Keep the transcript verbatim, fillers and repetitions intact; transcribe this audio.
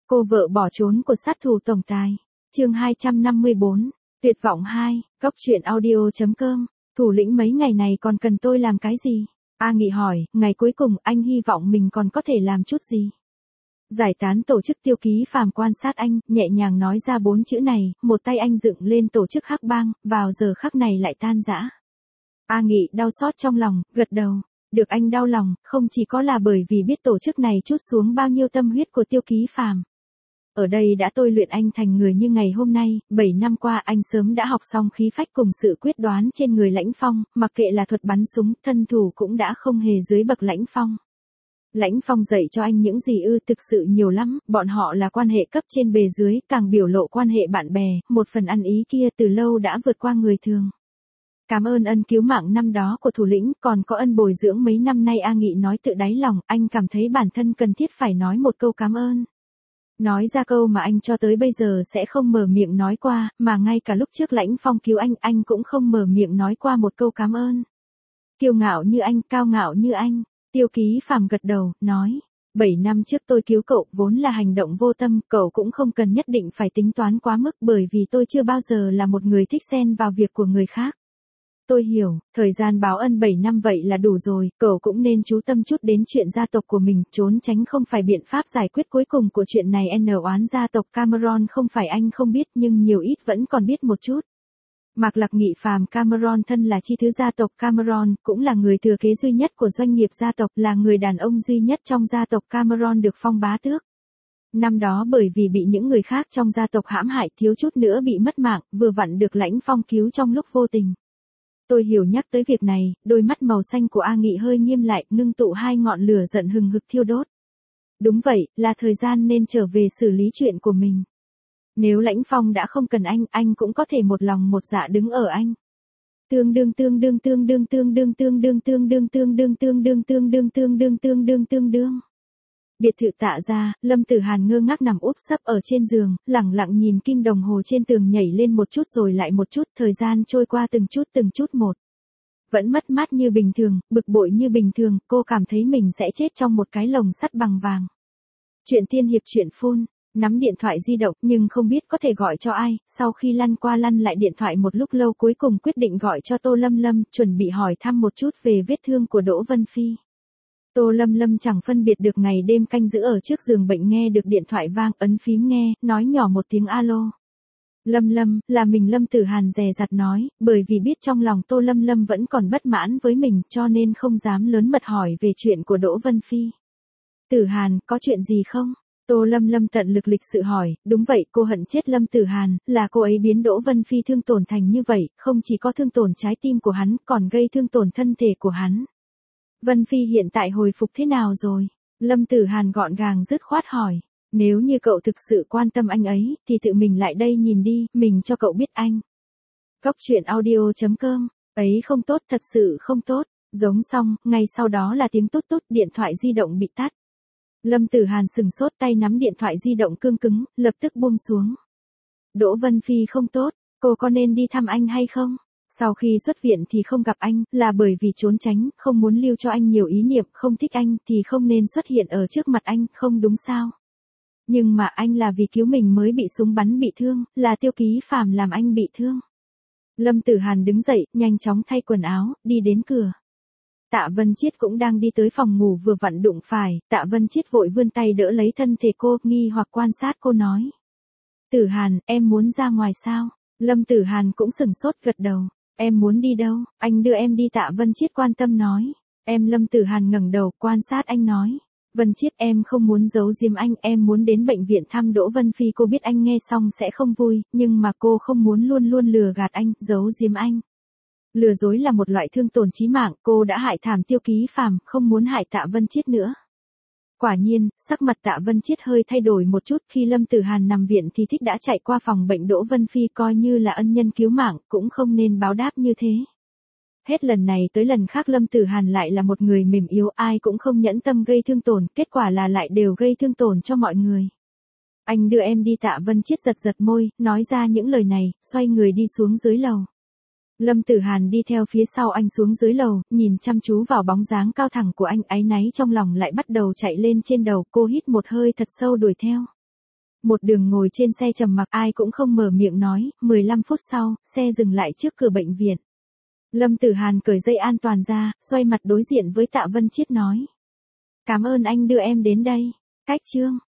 Cô vợ bỏ trốn của sát thủ tổng tài. Chương hai trăm năm mươi bốn. Tuyệt vọng hai. Cốc truyện audio chấm com. Thủ lĩnh mấy ngày này còn cần tôi làm cái gì? A Nghị hỏi, ngày cuối cùng anh hy vọng mình còn có thể làm chút gì? Giải tán tổ chức Tiêu Ký Phàm quan sát anh, nhẹ nhàng nói ra bốn chữ này, một tay anh dựng lên tổ chức Hắc Bang, vào giờ khắc này lại tan rã. A Nghị đau xót trong lòng, gật đầu. Được anh đau lòng, không chỉ có là bởi vì biết tổ chức này trút xuống bao nhiêu tâm huyết của Tiêu Ký Phàm. Ở đây đã tôi luyện anh thành người như ngày hôm nay, bảy năm qua anh sớm đã học xong khí phách cùng sự quyết đoán trên người Lãnh Phong, mặc kệ là thuật bắn súng, thân thủ cũng đã không hề dưới bậc Lãnh Phong. Lãnh Phong dạy cho anh những gì ư, thực sự nhiều lắm, bọn họ là quan hệ cấp trên bề dưới, càng biểu lộ quan hệ bạn bè, một phần ăn ý kia từ lâu đã vượt qua người thường. Cảm ơn ân cứu mạng năm đó của thủ lĩnh, còn có ân bồi dưỡng mấy năm nay. A Nghị nói tự đáy lòng, anh cảm thấy bản thân cần thiết phải nói một câu cảm ơn. Nói ra câu mà anh cho tới bây giờ sẽ không mở miệng nói qua, mà ngay cả lúc trước Lãnh Phong cứu anh, anh cũng không mở miệng nói qua một câu cảm ơn. Kiêu ngạo như anh, cao ngạo như anh. Tiêu Ký Phàm gật đầu, nói. Bảy năm trước tôi cứu cậu, vốn là hành động vô tâm, cậu cũng không cần nhất định phải tính toán quá mức, bởi vì tôi chưa bao giờ là một người thích xen vào việc của người khác. Tôi hiểu, thời gian báo ân bảy năm vậy là đủ rồi, cậu cũng nên chú tâm chút đến chuyện gia tộc của mình, trốn tránh không phải biện pháp giải quyết cuối cùng của chuyện này. N oán gia tộc Cameron không phải anh không biết, nhưng nhiều ít vẫn còn biết một chút. Mạc Lạc Nghị Phàm Cameron thân là chi thứ gia tộc Cameron, cũng là người thừa kế duy nhất của doanh nghiệp gia tộc, là người đàn ông duy nhất trong gia tộc Cameron được phong bá tước. Năm đó bởi vì bị những người khác trong gia tộc hãm hại, thiếu chút nữa bị mất mạng, vừa vặn được Lãnh Phong cứu trong lúc vô tình. Tôi hiểu. Nhắc tới việc này, đôi mắt màu xanh của A Nghị hơi nghiêm lại, ngưng tụ hai ngọn lửa giận hừng hực thiêu đốt. Đúng vậy, là thời gian nên trở về xử lý chuyện của mình. Nếu Lãnh Phong đã không cần anh, anh cũng có thể một lòng một dạ đứng ở anh. Tương đương tương đương tương đương tương đương tương đương tương đương tương đương tương đương tương đương tương đương tương đương tương đương. Biệt thự Tạ Gia, Lâm Tử Hàn ngơ ngác nằm úp sấp ở trên giường, lẳng lặng nhìn kim đồng hồ trên tường nhảy lên một chút rồi lại một chút, thời gian trôi qua từng chút từng chút một. Vẫn mất mát như bình thường, bực bội như bình thường, cô cảm thấy mình sẽ chết trong một cái lồng sắt bằng vàng. Chuyện tiên hiệp chuyện phone, nắm điện thoại di động nhưng không biết có thể gọi cho ai, sau khi lăn qua lăn lại điện thoại một lúc lâu cuối cùng quyết định gọi cho Tô Lâm Lâm, chuẩn bị hỏi thăm một chút về vết thương của Đỗ Vân Phi. Tô Lâm Lâm chẳng phân biệt được ngày đêm canh giữ ở trước giường bệnh, nghe được điện thoại vang, ấn phím nghe, nói nhỏ một tiếng alo. Lâm Lâm, là mình. Lâm Tử Hàn dè dặt nói, bởi vì biết trong lòng Tô Lâm Lâm vẫn còn bất mãn với mình, cho nên không dám lớn mật hỏi về chuyện của Đỗ Vân Phi. Tử Hàn, có chuyện gì không? Tô Lâm Lâm tận lực lịch sự hỏi, đúng vậy, cô hận chết Lâm Tử Hàn, là cô ấy biến Đỗ Vân Phi thương tổn thành như vậy, không chỉ có thương tổn trái tim của hắn, còn gây thương tổn thân thể của hắn. Vân Phi hiện tại hồi phục thế nào rồi? Lâm Tử Hàn gọn gàng dứt khoát hỏi. Nếu như cậu thực sự quan tâm anh ấy, thì tự mình lại đây nhìn đi, mình cho cậu biết anh. Cốc truyện audio chấm com, ấy không tốt, thật sự không tốt. Giống xong, ngay sau đó là tiếng tút tút, điện thoại di động bị tắt. Lâm Tử Hàn sừng sốt, tay nắm điện thoại di động cương cứng, lập tức buông xuống. Đỗ Vân Phi không tốt, cô có nên đi thăm anh hay không? Sau khi xuất viện thì không gặp anh, là bởi vì trốn tránh, không muốn lưu cho anh nhiều ý niệm, không thích anh thì không nên xuất hiện ở trước mặt anh, không đúng sao? Nhưng mà anh là vì cứu mình mới bị súng bắn bị thương, là Tiêu Ký Phàm làm anh bị thương. Lâm Tử Hàn đứng dậy, nhanh chóng thay quần áo, đi đến cửa. Tạ Vân Chiết cũng đang đi tới phòng ngủ, vừa vặn đụng phải, Tạ Vân Chiết vội vươn tay đỡ lấy thân thể cô, nghi hoặc quan sát cô nói. Tử Hàn, em muốn ra ngoài sao? Lâm Tử Hàn cũng sừng sốt gật đầu. Em muốn đi đâu? Anh đưa em đi. Tạ Vân Chiết quan tâm nói. Em. Lâm Tử Hàn ngẩng đầu, quan sát anh nói. Vân Chiết, em không muốn giấu giếm anh, em muốn đến bệnh viện thăm Đỗ Vân Phi. Cô biết anh nghe xong sẽ không vui, nhưng mà cô không muốn luôn luôn lừa gạt anh, giấu giếm anh. Lừa dối là một loại thương tổn chí mạng, cô đã hại thảm Tiêu Ký Phàm, không muốn hại Tạ Vân Chiết nữa. Quả nhiên, sắc mặt Tạ Vân Chiết hơi thay đổi một chút, khi Lâm Tử Hàn nằm viện thì thích đã chạy qua phòng bệnh Đỗ Vân Phi, coi như là ân nhân cứu mạng, cũng không nên báo đáp như thế. Hết lần này tới lần khác Lâm Tử Hàn lại là một người mềm yếu, ai cũng không nhẫn tâm gây thương tổn, kết quả là lại đều gây thương tổn cho mọi người. Anh đưa em đi. Tạ Vân Chiết giật giật môi, nói ra những lời này, xoay người đi xuống dưới lầu. Lâm Tử Hàn đi theo phía sau anh xuống dưới lầu, nhìn chăm chú vào bóng dáng cao thẳng của anh, áy náy trong lòng lại bắt đầu chạy lên trên đầu, cô hít một hơi thật sâu đuổi theo. Một đường ngồi trên xe trầm mặc ai cũng không mở miệng nói, mười lăm phút sau, xe dừng lại trước cửa bệnh viện. Lâm Tử Hàn cởi dây an toàn ra, xoay mặt đối diện với Tạ Vân Chiết nói. Cảm ơn anh đưa em đến đây. Cách Trương.